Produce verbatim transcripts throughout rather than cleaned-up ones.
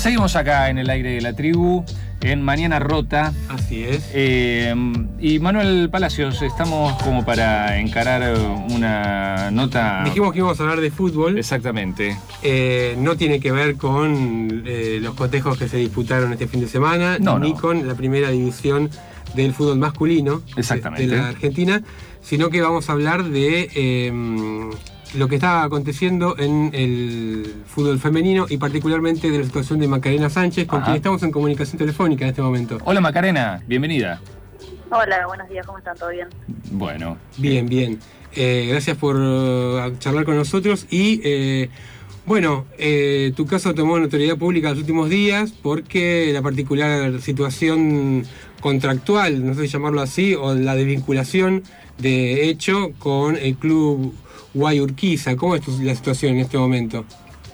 Seguimos acá en el aire de la tribu, en Mañana Rota. Así es. Eh, y Manuel Palacios, estamos como para encarar una nota... Dijimos que íbamos a hablar de fútbol. Exactamente. Eh, no tiene que ver con eh, los cotejos que se disputaron este fin de semana, no, ni no. con la primera división del fútbol masculino Exactamente. de la Argentina, sino que vamos a hablar de eh, lo que está aconteciendo en el fútbol femenino y particularmente de la situación de Macarena Sánchez, con Ajá. quien estamos en comunicación telefónica en este momento. Hola Macarena, bienvenida. Hola, buenos días, ¿cómo están? ¿Todo bien? Bueno. Bien, bien. Eh, gracias por uh, charlar con nosotros y... Eh, Bueno, eh, tu caso tomó notoriedad pública en los últimos días porque la particular situación contractual, no sé si llamarlo así, o la desvinculación de hecho con el club Guay Urquiza. ¿Cómo es tu, la situación en este momento?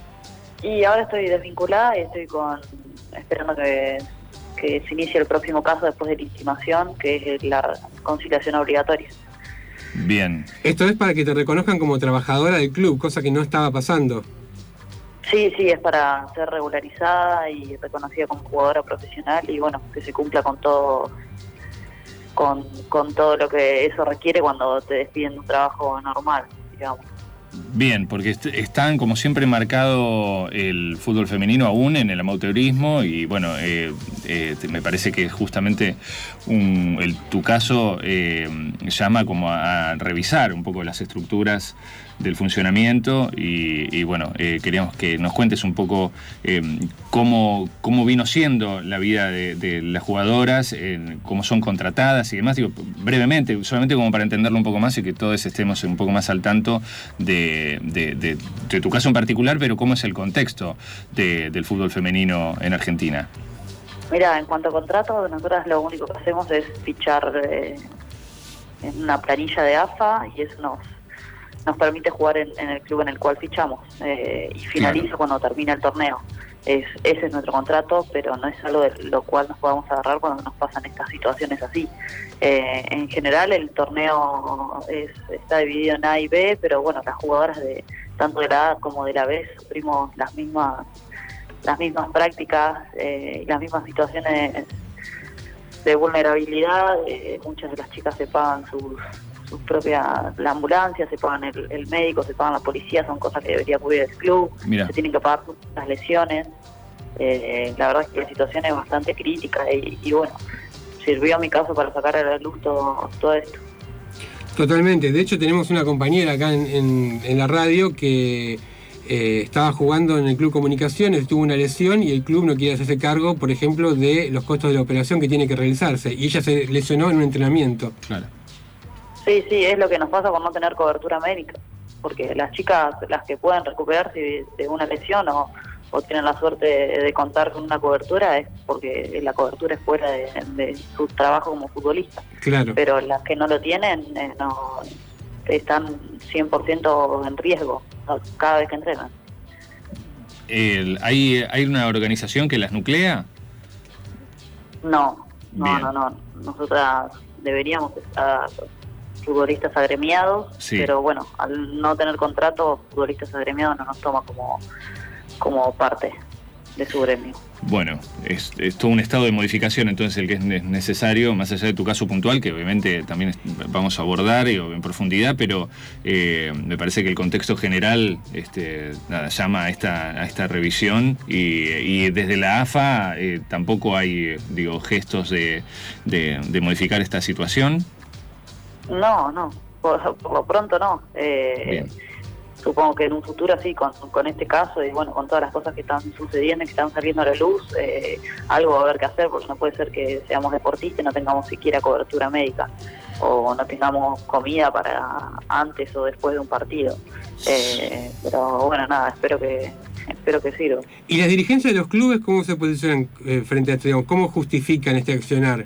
Y ahora estoy desvinculada y estoy con esperando que, que se inicie el próximo caso después de la intimación, que es la conciliación obligatoria. Bien. Esto es para que te reconozcan como trabajadora del club, cosa que no estaba pasando. Sí, sí, es para ser regularizada y reconocida como jugadora profesional y bueno, que se cumpla con todo con, con todo lo que eso requiere cuando te despiden de un trabajo normal, digamos. Bien, porque est- están como siempre marcado el fútbol femenino aún en el amateurismo y bueno, eh, eh, te- me parece que justamente un, el, tu caso eh, llama como a, a revisar un poco las estructuras del funcionamiento y, y bueno, eh, queríamos que nos cuentes un poco eh, cómo, cómo vino siendo la vida de, de las jugadoras, eh, cómo son contratadas y demás, digo, brevemente, solamente como para entenderlo un poco más y que todos estemos un poco más al tanto de, de, de, de tu caso en particular, pero cómo es el contexto de, del fútbol femenino en Argentina. Mira, en cuanto a contratos, nosotros lo único que hacemos es fichar eh, en una planilla de A F A y eso nos nos permite jugar en, en el club en el cual fichamos eh, y finaliza Claro. cuando termina el torneo. Es, ese es nuestro contrato, pero no es algo de lo cual nos podamos agarrar cuando nos pasan estas situaciones así. Eh, en general el torneo es, está dividido en A y B, pero bueno, las jugadoras de tanto de la A como de la B sufrimos las mismas las mismas prácticas eh, y las mismas situaciones de vulnerabilidad. Eh, muchas de las chicas se pagan sus sus propias, la ambulancia, se pagan el, el médico, se pagan la policía, son cosas que debería cubrir el club. Mira. Se tienen que pagar las lesiones. Eh, la verdad es que la situación es bastante crítica y, y bueno, sirvió a mi caso para sacar a la luz todo, todo esto. Totalmente. De hecho, tenemos una compañera acá en, en, en la radio que eh, estaba jugando en el Club Comunicaciones, tuvo una lesión y el club no quiere hacerse cargo, por ejemplo, de los costos de la operación que tiene que realizarse. Y ella se lesionó en un entrenamiento. Claro. Sí, sí, es lo que nos pasa por no tener cobertura médica, porque las chicas, las que pueden recuperarse de, de una lesión o, o tienen la suerte de, de contar con una cobertura es porque la cobertura es fuera de, de su trabajo como futbolista. Claro. Pero las que no lo tienen eh, no están cien por ciento en riesgo cada vez que entrenan. El, ¿hay, ¿Hay una organización que las nuclea? No, no, Bien. no, no. Nosotras deberíamos estar futbolistas agremiados, Sí. pero bueno, al no tener contrato, futbolistas agremiados no nos toma como, como parte de su gremio. Bueno, es, es todo un estado de modificación entonces el que es ne- necesario, más allá de tu caso puntual, que obviamente también es- vamos a abordar y, en profundidad, pero eh, me parece que el contexto general este, nada, llama a esta, a esta revisión y, y desde la A F A eh, tampoco hay digo gestos de, de, de modificar esta situación. No, no, por, por lo pronto no. Eh, Bien. Supongo que en un futuro sí, con, con este caso y bueno, con todas las cosas que están sucediendo y que están saliendo a la luz, eh, algo va a haber que hacer, porque no puede ser que seamos deportistas y no tengamos siquiera cobertura médica o no tengamos comida para antes o después de un partido. Eh, pero bueno, nada, espero que espero que sirva. ¿Y las dirigencias de los clubes cómo se posicionan eh, frente a esto? Digamos, ¿cómo justifican este accionar?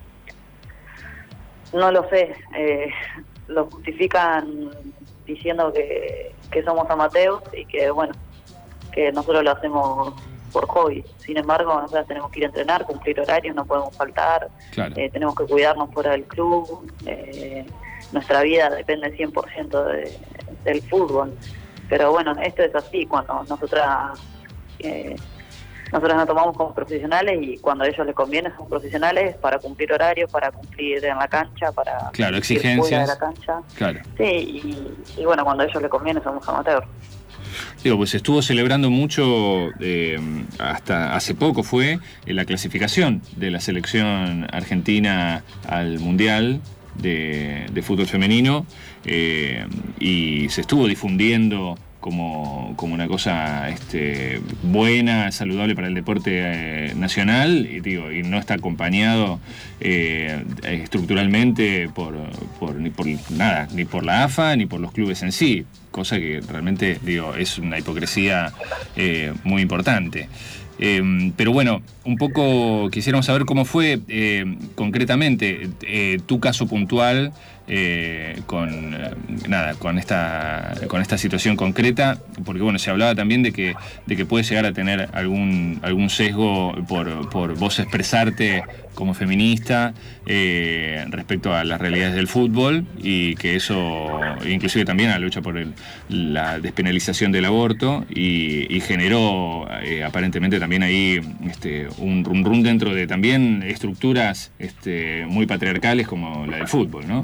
No lo sé, eh, lo justifican diciendo que, que somos amateurs y que bueno, que nosotros lo hacemos por hobby. Sin embargo, nosotros tenemos que ir a entrenar, cumplir horarios, no podemos faltar, Claro. eh, tenemos que cuidarnos fuera del club, eh, nuestra vida depende cien por ciento de, del fútbol. Pero bueno, esto es así, cuando nosotras eh, nosotros nos tomamos como profesionales y cuando a ellos les conviene son profesionales para cumplir horarios, para cumplir en la cancha, para claro, exigencias fuera de la cancha. Claro. Sí, y, y bueno, cuando a ellos les conviene somos amateurs. Digo, pues se estuvo celebrando mucho, eh, hasta hace poco fue, eh, la clasificación de la selección argentina al Mundial de, de fútbol femenino, eh, y se estuvo difundiendo como, como una cosa este, buena, saludable para el deporte eh, nacional, y, digo, y no está acompañado eh, estructuralmente por, por, ni por nada, ni por la A F A ni por los clubes en sí, cosa que realmente digo es una hipocresía eh, muy importante. Eh, pero bueno, un poco quisiéramos saber cómo fue eh, concretamente eh, tu caso puntual eh, con eh, nada con esta con esta situación concreta, porque bueno, se hablaba también de que de que puede llegar a tener algún algún sesgo por, por vos expresarte como feminista eh, respecto a las realidades del fútbol, y que eso inclusive también a la lucha por el, la despenalización del aborto, y, y generó eh, aparentemente también ahí este, un rum rum dentro de también estructuras este, muy patriarcales como la del fútbol, ¿no?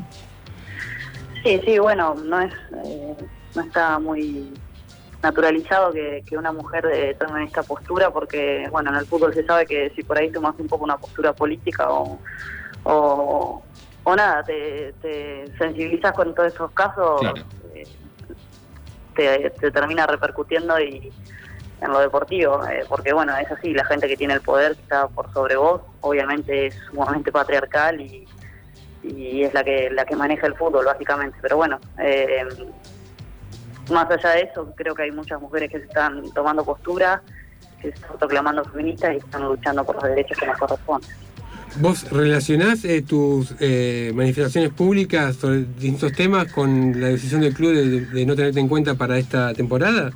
Sí, sí, bueno, no es eh, no está muy naturalizado que, que una mujer eh, tome esta postura, porque bueno, en el fútbol se sabe que si por ahí tomas un poco una postura política o o, o nada, te, te sensibilizas con todos estos casos, claro. eh, te, te termina repercutiendo y en lo deportivo, eh, porque bueno, es así, la gente que tiene el poder, que está por sobre vos, obviamente es sumamente patriarcal y, y es la que la que maneja el fútbol básicamente, pero bueno, eh, más allá de eso, creo que hay muchas mujeres que se están tomando postura, que se están proclamando feministas y están luchando por los derechos que nos corresponden. ¿Vos relacionás eh, tus eh, manifestaciones públicas sobre distintos temas con la decisión del club de, de no tenerte en cuenta para esta temporada?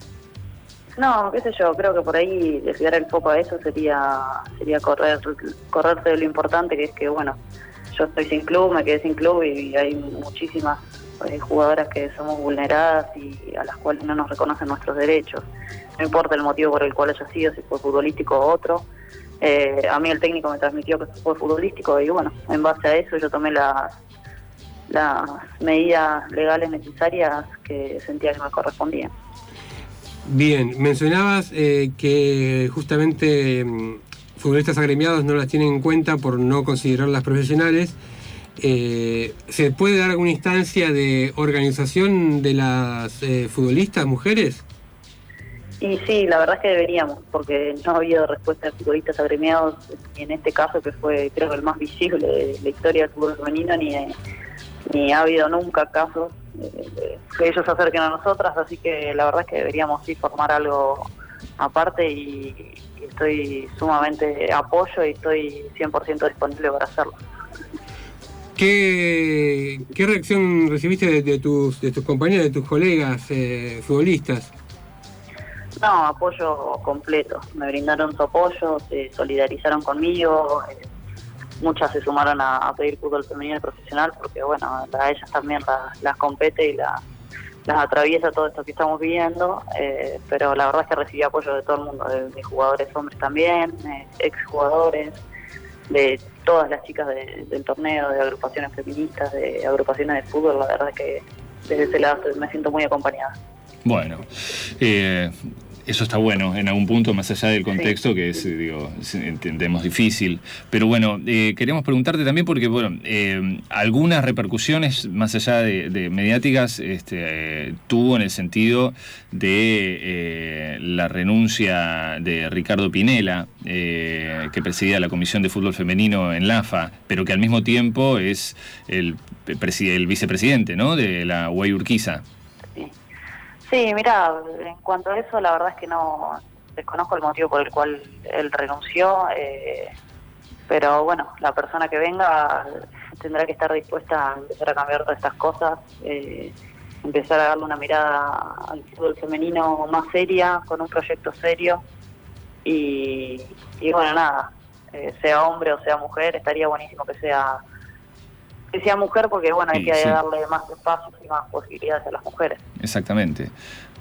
No, qué sé yo, creo que por ahí desviar el foco a eso sería sería correr correrse de lo importante, que es que, bueno, yo estoy sin club, me quedé sin club y hay muchísimas eh, jugadoras que somos vulneradas y a las cuales no nos reconocen nuestros derechos. No importa el motivo por el cual haya sido, si fue futbolístico o otro. Eh, a mí el técnico me transmitió que fue futbolístico y bueno, en base a eso yo tomé las, las medidas legales necesarias que sentía que me correspondían. Bien, mencionabas eh, que justamente eh, futbolistas agremiados no las tienen en cuenta por no considerarlas profesionales. Eh, ¿Se puede dar alguna instancia de organización de las eh, futbolistas mujeres? Y sí, la verdad es que deberíamos, porque no ha habido respuesta de futbolistas agremiados, y en este caso que fue creo que el más visible de la historia del fútbol femenino, ni, ni ha habido nunca casos eh, que ellos se acerquen a nosotras, así que la verdad es que deberíamos sí formar algo aparte y, y estoy sumamente apoyo y estoy cien por ciento disponible para hacerlo. ¿Qué, qué reacción recibiste de, de tus de tus compañeros, de tus colegas eh, futbolistas? No, apoyo completo. Me brindaron su apoyo, se solidarizaron conmigo. Eh, muchas se sumaron a, a pedir fútbol femenino y profesional porque, bueno, a ellas también la, las compete y la, las atraviesa todo esto que estamos viviendo. Eh, pero la verdad es que recibí apoyo de todo el mundo, de, de jugadores hombres también, eh, exjugadores, de todas las chicas de, del torneo, de agrupaciones feministas, de agrupaciones de fútbol. La verdad es que desde ese lado me siento muy acompañada. Bueno, eh, eso está bueno en algún punto, más allá del contexto, sí, que es, digo, entendemos difícil. Pero bueno, eh, queremos preguntarte también porque, bueno, eh, algunas repercusiones, más allá de, de mediáticas, este, eh, tuvo en el sentido de eh, la renuncia de Ricardo Pinela, eh, que presidía la Comisión de Fútbol Femenino en la A F A, pero que al mismo tiempo es el, el vicepresidente, ¿no?, de la U A I Urquiza. Sí, mira, en cuanto a eso, la verdad es que no desconozco el motivo por el cual él renunció, eh, pero bueno, la persona que venga tendrá que estar dispuesta a empezar a cambiar todas estas cosas, eh, empezar a darle una mirada al fútbol femenino más seria, con un proyecto serio, y, y bueno, nada, eh, sea hombre o sea mujer, estaría buenísimo que sea que sea mujer, porque bueno, hay sí, que sí. darle más espacio y más posibilidades a las mujeres. Exactamente.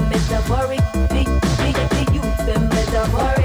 metaphoric, the, the, the youth them metaphoric.